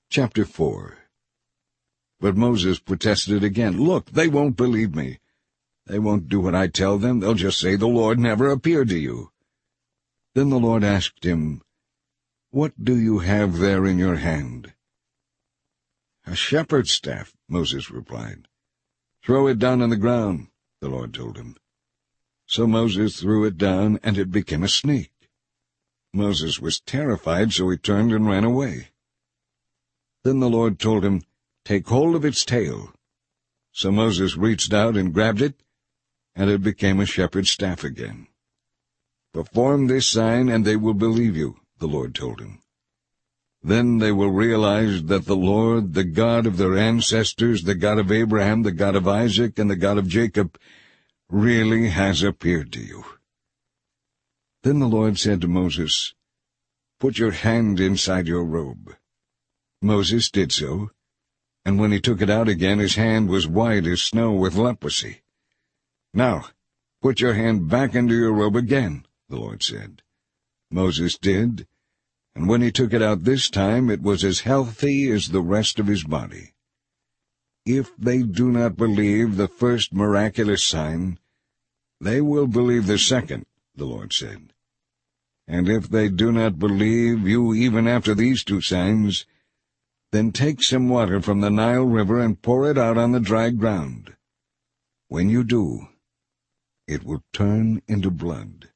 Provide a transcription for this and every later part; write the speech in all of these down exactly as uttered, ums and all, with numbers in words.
Chapter four. But Moses protested again. "Look, they won't believe me. They won't do what I tell them. They'll just say the Lord never appeared to you." Then the Lord asked him, "What do you have there in your hand?" "A shepherd's staff," Moses replied. "Throw it down on the ground," the Lord told him. So Moses threw it down, and it became a snake. Moses was terrified, so he turned and ran away. Then the Lord told him, "Take hold of its tail." So Moses reached out and grabbed it, and it became a shepherd's staff again. "Perform this sign, and they will believe you," the Lord told him. "Then they will realize that the Lord, the God of their ancestors, the God of Abraham, the God of Isaac, and the God of Jacob, really has appeared to you." Then the Lord said to Moses, "Put your hand inside your robe." Moses did so, and when he took it out again, his hand was white as snow with leprosy. "Now, put your hand back into your robe again," the Lord said. Moses did, and when he took it out this time, it was as healthy as the rest of his body. "If they do not believe the first miraculous sign, they will believe the second," the Lord said. "And if they do not believe you even after these two signs, then take some water from the Nile River and pour it out on the dry ground. When you do, it will turn into blood."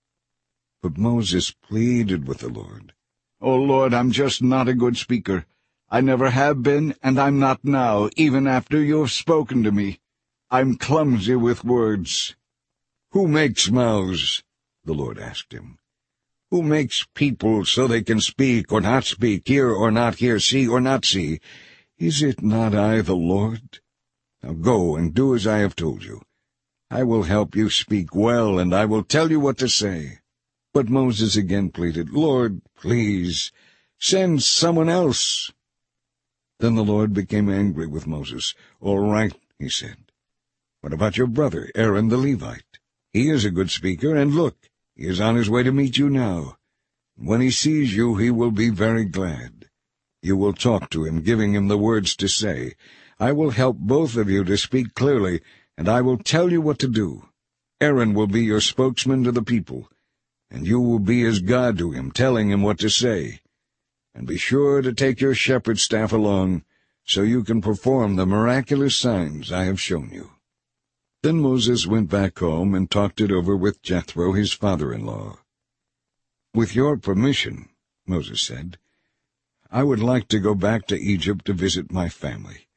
But Moses pleaded with the Lord, "Oh, Lord, I'm just not a good speaker. I never have been, and I'm not now, even after you have spoken to me. I'm clumsy with words." "Who makes mouths?" the Lord asked him. "Who makes people so they can speak or not speak, hear or not hear, see or not see? Is it not I, the Lord? Now go and do as I have told you. I will help you speak well, and I will tell you what to say." But Moses again pleaded, "Lord, please, send someone else." Then the Lord became angry with Moses. "All right," he said. "What about your brother, Aaron the Levite? He is a good speaker, and look, he is on his way to meet you now. When he sees you, he will be very glad. You will talk to him, giving him the words to say. I will help both of you to speak clearly, and I will tell you what to do. Aaron will be your spokesman to the people, and you will be as God to him, telling him what to say. And be sure to take your shepherd's staff along, so you can perform the miraculous signs I have shown you." Then Moses went back home and talked it over with Jethro, his father-in-law. "With your permission," Moses said, "I would like to go back to Egypt to visit my family.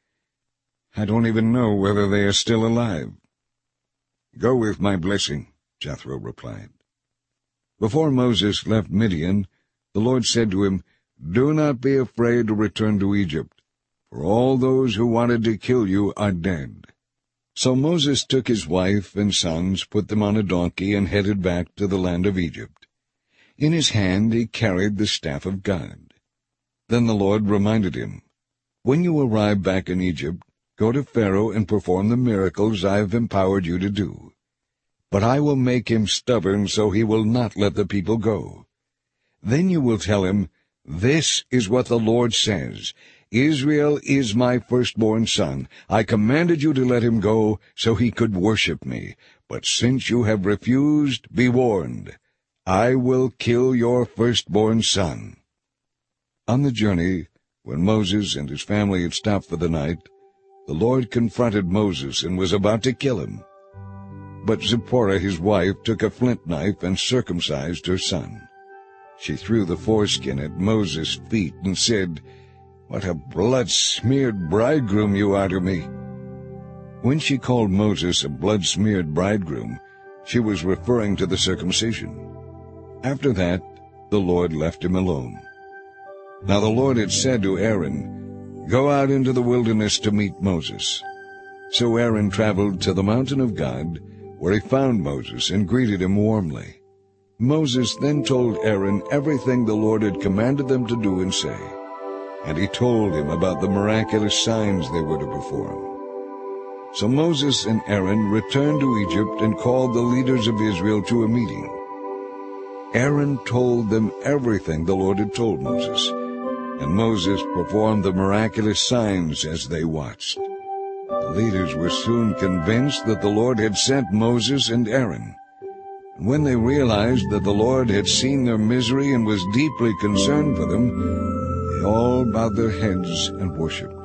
I don't even know whether they are still alive." "Go with my blessing," Jethro replied. Before Moses left Midian, the Lord said to him, "Do not be afraid to return to Egypt, for all those who wanted to kill you are dead." So Moses took his wife and sons, put them on a donkey, and headed back to the land of Egypt. In his hand he carried the staff of God. Then the Lord reminded him, "When you arrive back in Egypt, go to Pharaoh and perform the miracles I have empowered you to do. But I will make him stubborn so he will not let the people go. Then you will tell him, 'This is what the Lord says. Israel is my firstborn son. I commanded you to let him go so he could worship me. But since you have refused, be warned. I will kill your firstborn son.'" On the journey, when Moses and his family had stopped for the night, the Lord confronted Moses and was about to kill him. But Zipporah, his wife, took a flint knife and circumcised her son. She threw the foreskin at Moses' feet and said, "What a blood-smeared bridegroom you are to me." When she called Moses a blood-smeared bridegroom, she was referring to the circumcision. After that, the Lord left him alone. Now the Lord had said to Aaron, "Go out into the wilderness to meet Moses." So Aaron traveled to the mountain of God, where he found Moses and greeted him warmly. Moses then told Aaron everything the Lord had commanded them to do and say, and he told him about the miraculous signs they were to perform. So Moses and Aaron returned to Egypt and called the leaders of Israel to a meeting. Aaron told them everything the Lord had told Moses, and Moses performed the miraculous signs as they watched. The leaders were soon convinced that the Lord had sent Moses and Aaron. And when they realized that the Lord had seen their misery and was deeply concerned for them, they all bowed their heads and worshipped.